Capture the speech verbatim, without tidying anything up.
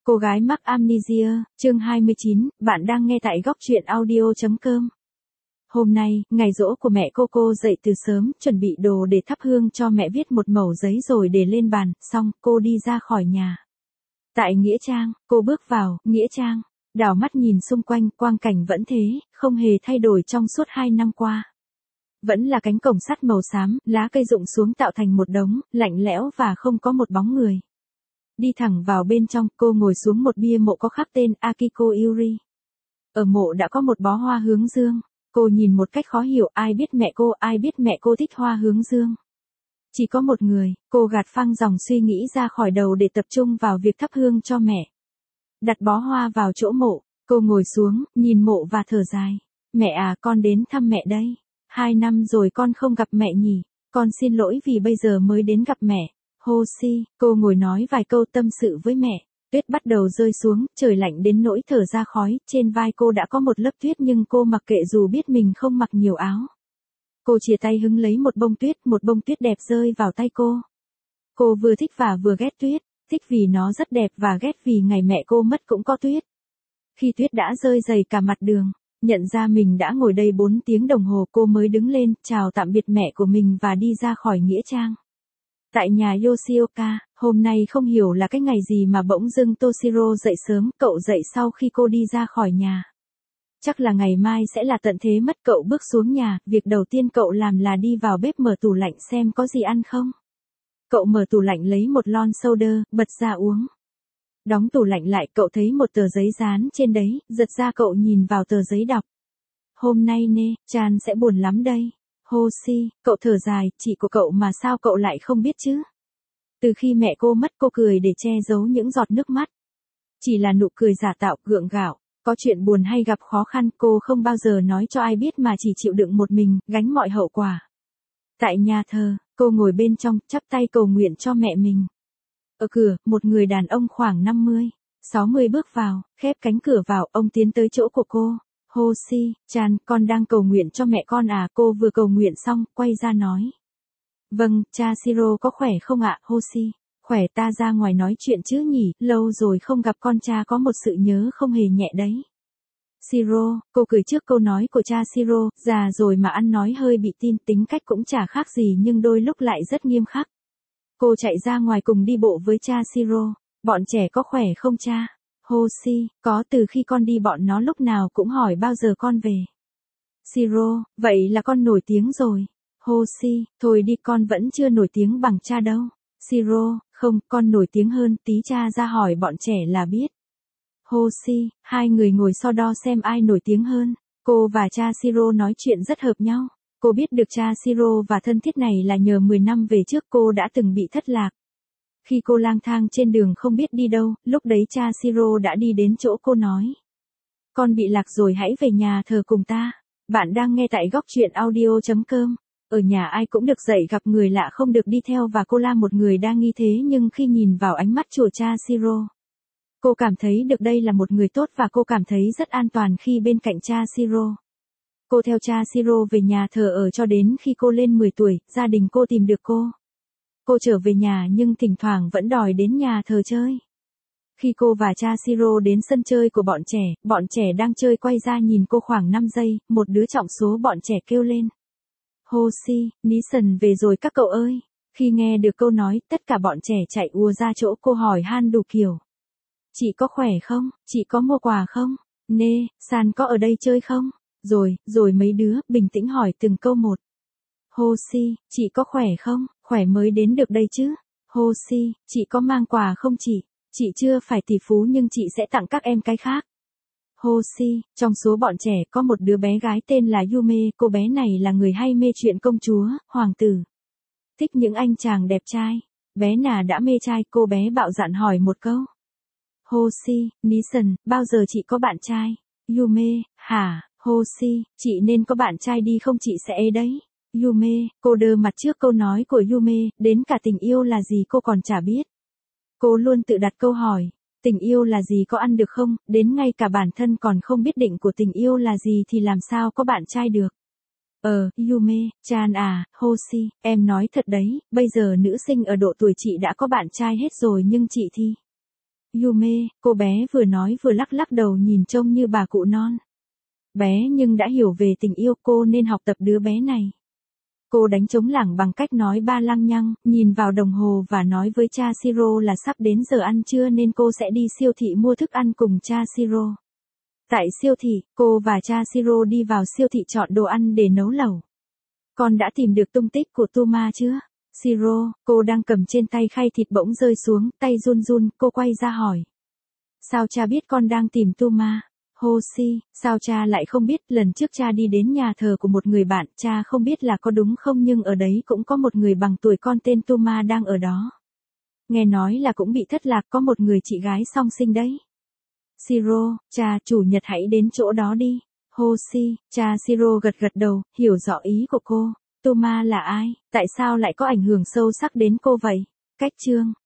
Cô gái mắc amnesia, chương hai mươi chín, bạn đang nghe tại góc truyện audio chấm com. Hôm nay, ngày giỗ của mẹ cô cô dậy từ sớm, chuẩn bị đồ để thắp hương cho mẹ, viết một mẩu giấy rồi để lên bàn, xong, cô đi ra khỏi nhà. Tại Nghĩa Trang, cô bước vào, Nghĩa Trang, đảo mắt nhìn xung quanh, quang cảnh vẫn thế, không hề thay đổi trong suốt hai năm qua. Vẫn là cánh cổng sắt màu xám, lá cây rụng xuống tạo thành một đống, lạnh lẽo và không có một bóng người. Đi thẳng vào bên trong, cô ngồi xuống một bia mộ có khắc tên Akiko Yuri. Ở mộ đã có một bó hoa hướng dương. Cô nhìn một cách khó hiểu, ai biết mẹ cô, ai biết mẹ cô thích hoa hướng dương. Chỉ có một người, cô gạt phăng dòng suy nghĩ ra khỏi đầu để tập trung vào việc thắp hương cho mẹ. Đặt bó hoa vào chỗ mộ, cô ngồi xuống, nhìn mộ và thở dài. Mẹ à, con đến thăm mẹ đây. Hai năm rồi con không gặp mẹ nhỉ. Con xin lỗi vì bây giờ mới đến gặp mẹ. Hoshi, cô ngồi nói vài câu tâm sự với mẹ. Tuyết bắt đầu rơi xuống, trời lạnh đến nỗi thở ra khói, trên vai cô đã có một lớp tuyết nhưng cô mặc kệ dù biết mình không mặc nhiều áo. Cô chìa tay hứng lấy một bông tuyết, một bông tuyết đẹp rơi vào tay cô. Cô vừa thích và vừa ghét tuyết, thích vì nó rất đẹp và ghét vì ngày mẹ cô mất cũng có tuyết. Khi tuyết đã rơi dày cả mặt đường, nhận ra mình đã ngồi đây bốn tiếng đồng hồ, cô mới đứng lên, chào tạm biệt mẹ của mình và đi ra khỏi Nghĩa Trang. Tại nhà Yoshioka, hôm nay không hiểu là cái ngày gì mà bỗng dưng Toshiro dậy sớm, cậu dậy sau khi cô đi ra khỏi nhà. Chắc là ngày mai sẽ là tận thế mất, cậu bước xuống nhà, việc đầu tiên cậu làm là đi vào bếp mở tủ lạnh xem có gì ăn không. Cậu mở tủ lạnh lấy một lon soda, bật ra uống. Đóng tủ lạnh lại, cậu thấy một tờ giấy dán trên đấy, giật ra cậu nhìn vào tờ giấy đọc. Hôm nay nè, Chan sẽ buồn lắm đây. Hoshi, cậu thở dài, chị của cậu mà sao cậu lại không biết chứ? Từ khi mẹ cô mất, cô cười để che giấu những giọt nước mắt. Chỉ là nụ cười giả tạo, gượng gạo. Có chuyện buồn hay gặp khó khăn, cô không bao giờ nói cho ai biết mà chỉ chịu đựng một mình, gánh mọi hậu quả. Tại nhà thờ, cô ngồi bên trong, chắp tay cầu nguyện cho mẹ mình. Ở cửa, một người đàn ông khoảng năm mươi, sáu mươi bước vào, khép cánh cửa vào, ông tiến tới chỗ của cô. Hoshi, Chan, con đang cầu nguyện cho mẹ con à? Cô vừa cầu nguyện xong, quay ra nói. Vâng, cha Shiro có khỏe không ạ? Hoshi, khỏe, ta ra ngoài nói chuyện chứ nhỉ, lâu rồi không gặp con, cha có một sự nhớ không hề nhẹ đấy. Shiro, cô cười trước câu nói của cha Shiro, già rồi mà ăn nói hơi bị tin, tính cách cũng chả khác gì nhưng đôi lúc lại rất nghiêm khắc. Cô chạy ra ngoài cùng đi bộ với cha Shiro. Bọn trẻ có khỏe không cha? Hoshi, có, từ khi con đi bọn nó lúc nào cũng hỏi bao giờ con về. Shiro, vậy là con nổi tiếng rồi. Hoshi, thôi đi, con vẫn chưa nổi tiếng bằng cha đâu. Shiro, không, con nổi tiếng hơn, tí cha ra hỏi bọn trẻ là biết. Hoshi, hai người ngồi so đo xem ai nổi tiếng hơn. Cô và cha Shiro nói chuyện rất hợp nhau. Cô biết được cha Shiro và thân thiết này là nhờ mười năm về trước cô đã từng bị thất lạc. Khi cô lang thang trên đường không biết đi đâu, lúc đấy cha Shiro đã đi đến chỗ cô nói. Con bị lạc rồi, hãy về nhà thờ cùng ta. Bạn đang nghe tại góc truyện audio chấm com. Ở nhà ai cũng được dạy gặp người lạ không được đi theo và cô là một người đang nghi thế, nhưng khi nhìn vào ánh mắt của cha Shiro, cô cảm thấy được đây là một người tốt và cô cảm thấy rất an toàn khi bên cạnh cha Shiro. Cô theo cha Shiro về nhà thờ ở cho đến khi cô lên mười tuổi, gia đình cô tìm được cô. Cô trở về nhà nhưng thỉnh thoảng vẫn đòi đến nhà thờ chơi. Khi cô và cha Shiro đến sân chơi của bọn trẻ, bọn trẻ đang chơi quay ra nhìn cô khoảng năm giây, một đứa trọng số bọn trẻ kêu lên. Hoshi, Nissan về rồi các cậu ơi. Khi nghe được câu nói, tất cả bọn trẻ chạy ùa ra chỗ cô hỏi han đủ kiểu. Chị có khỏe không? Chị có mua quà không? Nê, San có ở đây chơi không? Rồi, rồi mấy đứa, bình tĩnh hỏi từng câu một. Hoshi, chị có khỏe không? Khỏe mới đến được đây chứ. Hoshi, chị có mang quà không chị? Chị chưa phải tỷ phú nhưng chị sẽ tặng các em cái khác. Hoshi, trong số bọn trẻ có một đứa bé gái tên là Yume, cô bé này là người hay mê chuyện công chúa, hoàng tử. Thích những anh chàng đẹp trai. Bé nào đã mê trai, cô bé bạo dạn hỏi một câu. Hoshi, Nissan, bao giờ chị có bạn trai? Yume, hả? Hoshi, chị nên có bạn trai đi không chị sẽ ế đấy. Yume, cô đơ mặt trước câu nói của Yume, đến cả tình yêu là gì cô còn chả biết. Cô luôn tự đặt câu hỏi, tình yêu là gì có ăn được không, đến ngay cả bản thân còn không biết định của tình yêu là gì thì làm sao có bạn trai được. Ờ, Yume, Chan à, Hoshi, em nói thật đấy, bây giờ nữ sinh ở độ tuổi chị đã có bạn trai hết rồi nhưng chị thì... Yume, cô bé vừa nói vừa lắc lắc đầu nhìn trông như bà cụ non. Bé nhưng đã hiểu về tình yêu, cô nên học tập đứa bé này. Cô đánh trống lảng bằng cách nói ba lăng nhăng, nhìn vào đồng hồ và nói với cha Shiro là sắp đến giờ ăn trưa nên cô sẽ đi siêu thị mua thức ăn cùng cha Shiro. Tại siêu thị, cô và cha Shiro đi vào siêu thị chọn đồ ăn để nấu lẩu. Con đã tìm được tung tích của Tuma chưa? Shiro, cô đang cầm trên tay khay thịt bỗng rơi xuống, tay run run, cô quay ra hỏi. Sao cha biết con đang tìm Tuma? Hoshi, sao cha lại không biết? Lần trước cha đi đến nhà thờ của một người bạn, cha không biết là có đúng không, nhưng ở đấy cũng có một người bằng tuổi con tên Tuma đang ở đó. Nghe nói là cũng bị thất lạc, có một người chị gái song sinh đấy. Shiro, cha, chủ nhật hãy đến chỗ đó đi. Hoshi, cha Shiro gật gật đầu, hiểu rõ ý của cô. Tuma là ai? Tại sao lại có ảnh hưởng sâu sắc đến cô vậy? Cách chương